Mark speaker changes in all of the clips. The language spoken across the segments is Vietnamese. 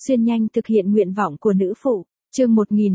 Speaker 1: Xuyên nhanh thực hiện nguyện vọng của nữ phụ. Chương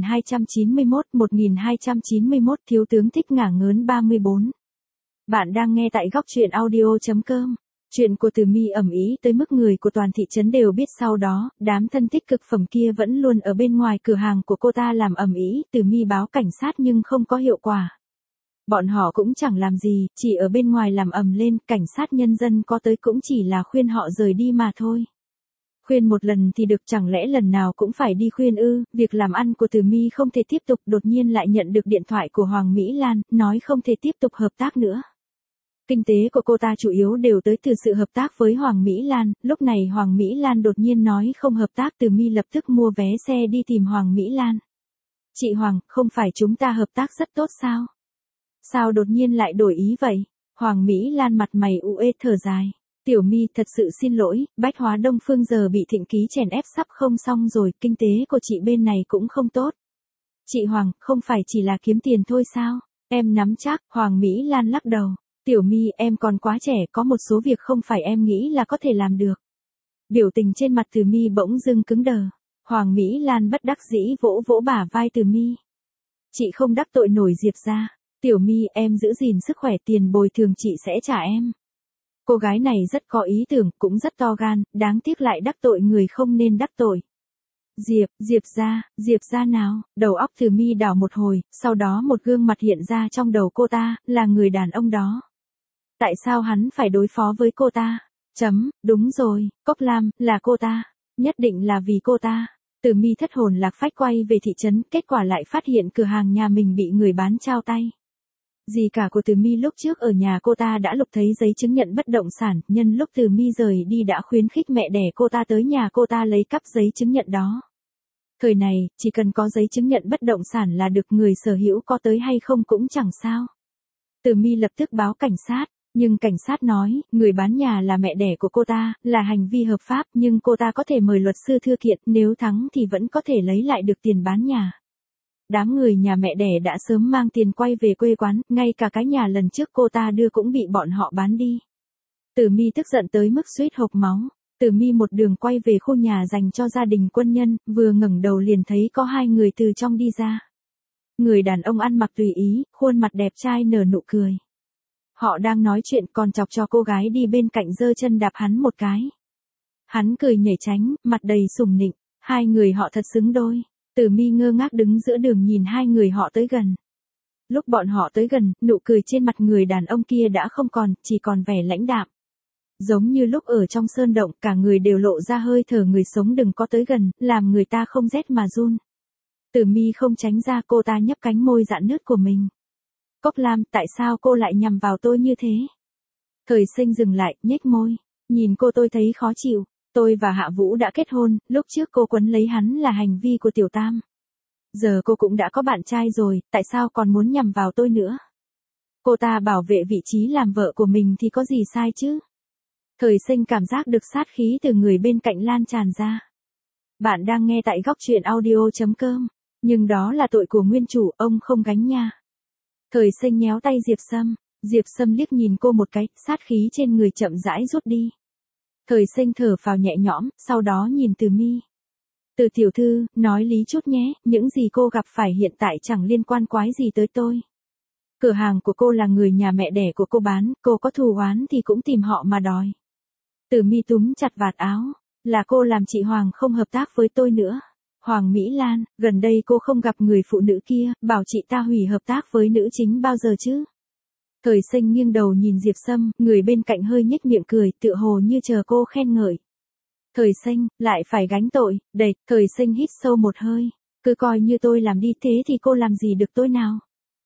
Speaker 1: 1291 thiếu tướng thích ngả ngớn 34. Bạn đang nghe tại góc truyện audio.com. Chuyện của Từ Mi ầm ĩ tới mức người của toàn thị trấn đều biết, sau đó, đám thân tích cực phẩm kia vẫn luôn ở bên ngoài cửa hàng của cô ta làm ầm ĩ. Từ Mi báo cảnh sát nhưng không có hiệu quả. Bọn họ cũng chẳng làm gì, chỉ ở bên ngoài làm ầm lên, cảnh sát nhân dân có tới cũng chỉ là khuyên họ rời đi mà thôi. Khuyên một lần thì được, chẳng lẽ lần nào cũng phải đi khuyên ư? Việc làm ăn của Từ Mi không thể tiếp tục, đột nhiên lại nhận được điện thoại của Hoàng Mỹ Lan, nói không thể tiếp tục hợp tác nữa. Kinh tế của cô ta chủ yếu đều tới từ sự hợp tác với Hoàng Mỹ Lan, lúc này Hoàng Mỹ Lan đột nhiên nói không hợp tác, Từ Mi lập tức mua vé xe đi tìm Hoàng Mỹ Lan. Chị Hoàng, không phải chúng ta hợp tác rất tốt sao? Sao đột nhiên lại đổi ý vậy? Hoàng Mỹ Lan mặt mày uể thở dài. Tiểu Mi, thật sự xin lỗi, Bách Hóa Đông Phương giờ bị Thịnh Ký chèn ép sắp không xong rồi, kinh tế của chị bên này cũng không tốt. Chị Hoàng, không phải chỉ là kiếm tiền thôi sao? Em nắm chắc. Hoàng Mỹ Lan lắc đầu. Tiểu Mi, em còn quá trẻ, có một số việc không phải em nghĩ là có thể làm được. Biểu tình trên mặt Từ Mi bỗng dưng cứng đờ. Hoàng Mỹ Lan bất đắc dĩ vỗ vỗ bả vai Từ Mi. Chị không đắc tội nổi Diệp gia. Tiểu Mi, em giữ gìn sức khỏe, tiền bồi thường chị sẽ trả em. Cô gái này rất có ý tưởng, cũng rất to gan, đáng tiếc lại đắc tội người không nên đắc tội. Diệp gia nào? Đầu óc Từ Mi đảo một hồi, sau đó một gương mặt hiện ra trong đầu cô ta, là người đàn ông đó. Tại sao hắn phải đối phó với cô ta? Đúng rồi, Cốc Lam, là cô ta. Nhất định là vì cô ta. Từ Mi thất hồn lạc phách quay về thị trấn, kết quả lại phát hiện cửa hàng nhà mình bị người bán trao tay. Dì cả của Từ Mi lúc trước ở nhà cô ta đã lục thấy giấy chứng nhận bất động sản, nhân lúc Từ Mi rời đi đã khuyến khích mẹ đẻ cô ta tới nhà cô ta lấy cắp giấy chứng nhận đó. Thời này, chỉ cần có giấy chứng nhận bất động sản là được, người sở hữu có tới hay không cũng chẳng sao. Từ Mi lập tức báo cảnh sát, nhưng cảnh sát nói, người bán nhà là mẹ đẻ của cô ta, là hành vi hợp pháp, nhưng cô ta có thể mời luật sư thư kiện, nếu thắng thì vẫn có thể lấy lại được tiền bán nhà. Đám người nhà mẹ đẻ đã sớm mang tiền quay về quê quán, ngay cả cái nhà lần trước cô ta đưa cũng bị bọn họ bán đi. Từ Mi tức giận tới mức suýt hộc máu. Từ Mi một đường quay về khu nhà dành cho gia đình quân nhân, vừa ngẩng đầu liền thấy có hai người từ trong đi ra. Người đàn ông ăn mặc tùy ý, khuôn mặt đẹp trai nở nụ cười. Họ đang nói chuyện còn chọc cho cô gái đi bên cạnh giơ chân đạp hắn một cái. Hắn cười nhảy tránh, mặt đầy sủng nịnh, hai người họ thật xứng đôi. Từ Mi ngơ ngác đứng giữa đường nhìn hai người họ tới gần. Lúc bọn họ tới gần, nụ cười trên mặt người đàn ông kia đã không còn, chỉ còn vẻ lãnh đạm. Giống như lúc ở trong sơn động, cả người đều lộ ra hơi thở người sống đừng có tới gần, làm người ta không rét mà run. Từ Mi không tránh ra, cô ta nhấp cánh môi rạn nứt của mình. Cốc Lam, tại sao cô lại nhằm vào tôi như thế? Thời Sinh dừng lại, nhếch môi. Nhìn cô tôi thấy khó chịu. Tôi và Hạ Vũ đã kết hôn, lúc trước cô quấn lấy hắn là hành vi của Tiểu Tam. Giờ cô cũng đã có bạn trai rồi, tại sao còn muốn nhằm vào tôi nữa? Cô ta bảo vệ vị trí làm vợ của mình thì có gì sai chứ? Thời Sinh cảm giác được sát khí từ người bên cạnh lan tràn ra. Bạn đang nghe tại góc truyện audio.com. Nhưng đó là tội của nguyên chủ, ông không gánh nha. Thời Sinh nhéo tay Diệp Sâm. Diệp Sâm liếc nhìn cô một cái, sát khí trên người chậm rãi rút đi. Thời Sinh thở phào nhẹ nhõm, sau đó nhìn Từ Mi. Từ tiểu thư, nói lý chút nhé, những gì cô gặp phải hiện tại chẳng liên quan quái gì tới tôi. Cửa hàng của cô là người nhà mẹ đẻ của cô bán, cô có thù oán thì cũng tìm họ mà đòi. Từ Mi túm chặt vạt áo, là cô làm chị Hoàng không hợp tác với tôi nữa. Hoàng Mỹ Lan, gần đây cô không gặp người phụ nữ kia, bảo chị ta hủy hợp tác với nữ chính bao giờ chứ? Thời Sinh nghiêng đầu nhìn Diệp Sâm, người bên cạnh hơi nhếch miệng cười, tựa hồ như chờ cô khen ngợi. Thời Sinh, lại phải gánh tội, đệt, Thời Sinh hít sâu một hơi, cứ coi như tôi làm đi, thế thì cô làm gì được tôi nào?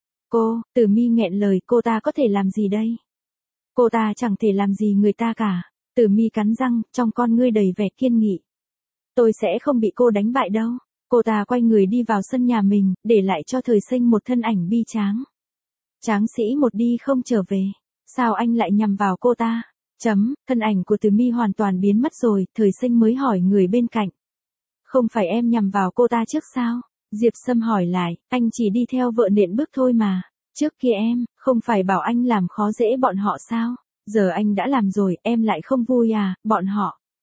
Speaker 1: Cô, Từ Mi nghẹn lời, cô ta có thể làm gì đây? Cô ta chẳng thể làm gì người ta cả. Từ Mi cắn răng, trong con ngươi đầy vẻ kiên nghị. Tôi sẽ không bị cô đánh bại đâu. Cô ta quay người đi vào sân nhà mình, để lại cho Thời Sinh một thân ảnh bi tráng. Tráng sĩ một đi không trở về. Sao anh lại nhằm vào cô ta? Thân ảnh của Từ Mi hoàn toàn biến mất rồi, Thời Sinh mới hỏi người bên cạnh. Không phải em nhằm vào cô ta trước sao? Diệp Sâm hỏi lại, anh chỉ đi theo vợ nện bước thôi mà. Trước kia em, không phải bảo anh làm khó dễ bọn họ sao? Giờ anh đã làm rồi, em lại không vui à, bọn họ.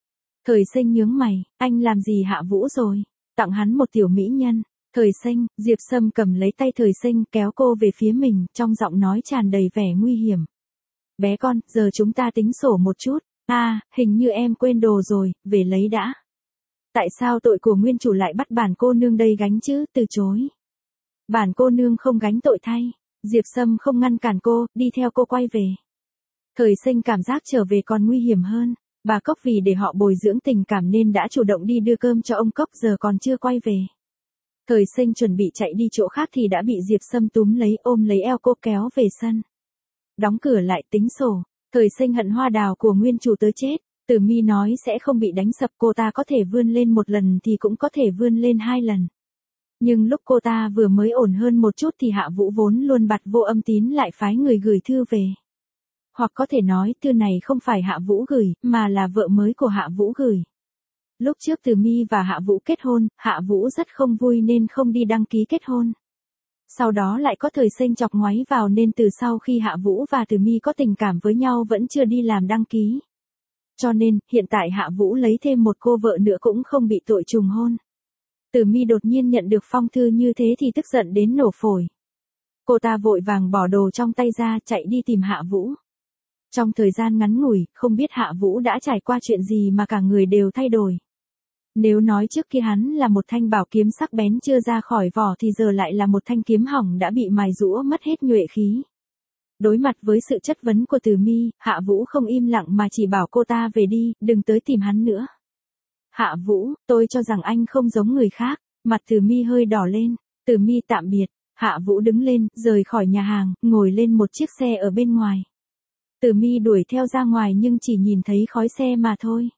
Speaker 1: Thời Sinh nhướng mày, anh làm gì Hạ Vũ rồi? Tặng hắn một tiểu mỹ nhân. Thời Sinh, Diệp Sâm cầm lấy tay Thời Sinh kéo cô về phía mình, trong giọng nói tràn đầy vẻ nguy hiểm. Bé con, giờ chúng ta tính sổ một chút. Hình như em quên đồ rồi, về lấy đã. Tại sao tội của nguyên chủ lại bắt bản cô nương đây gánh chứ? Từ chối. Bản cô nương không gánh tội thay. Diệp Sâm không ngăn cản cô, đi theo cô quay về. Thời Sinh cảm giác trở về còn nguy hiểm hơn. Bà Cốc vì để họ bồi dưỡng tình cảm nên đã chủ động đi đưa cơm cho ông Cốc, giờ còn chưa quay về. Thời Sinh chuẩn bị chạy đi chỗ khác thì đã bị Diệp Sâm túm lấy, ôm lấy eo cô kéo về sân. Đóng cửa lại tính sổ. Thời Sinh hận hoa đào của nguyên chủ tới chết. Tử Mi nói sẽ không bị đánh sập, cô ta có thể vươn lên một lần thì cũng có thể vươn lên 2 lần. Nhưng lúc cô ta vừa mới ổn hơn một chút thì Hạ Vũ vốn luôn bặt vô âm tín lại phái người gửi thư về. Hoặc có thể nói thư này không phải Hạ Vũ gửi, mà là vợ mới của Hạ Vũ gửi. Lúc trước Tử Mi và Hạ Vũ kết hôn, Hạ Vũ rất không vui nên không đi đăng ký kết hôn. Sau đó lại có Thời Sinh chọc ngoáy vào nên từ sau khi Hạ Vũ và Tử Mi có tình cảm với nhau vẫn chưa đi làm đăng ký. Cho nên, hiện tại Hạ Vũ lấy thêm một cô vợ nữa cũng không bị tội trùng hôn. Tử Mi đột nhiên nhận được phong thư như thế thì tức giận đến nổ phổi. Cô ta vội vàng bỏ đồ trong tay ra chạy đi tìm Hạ Vũ. Trong thời gian ngắn ngủi, không biết Hạ Vũ đã trải qua chuyện gì mà cả người đều thay đổi. Nếu nói trước kia hắn là một thanh bảo kiếm sắc bén chưa ra khỏi vỏ thì giờ lại là một thanh kiếm hỏng đã bị mài rũa mất hết nhuệ khí. Đối mặt với sự chất vấn của Tử Mi, Hạ Vũ không im lặng mà chỉ bảo cô ta về đi, đừng tới tìm hắn nữa. Hạ Vũ, tôi cho rằng anh không giống người khác. Mặt Tử Mi hơi đỏ lên. Tử Mi tạm biệt. Hạ Vũ đứng lên, rời khỏi nhà hàng, ngồi lên một chiếc xe ở bên ngoài. Tử Mi đuổi theo ra ngoài nhưng chỉ nhìn thấy khói xe mà thôi.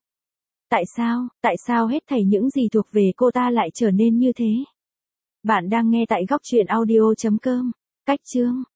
Speaker 1: Tại sao hết thảy những gì thuộc về cô ta lại trở nên như thế? Bạn đang nghe tại góc truyện audio.com. Cách chương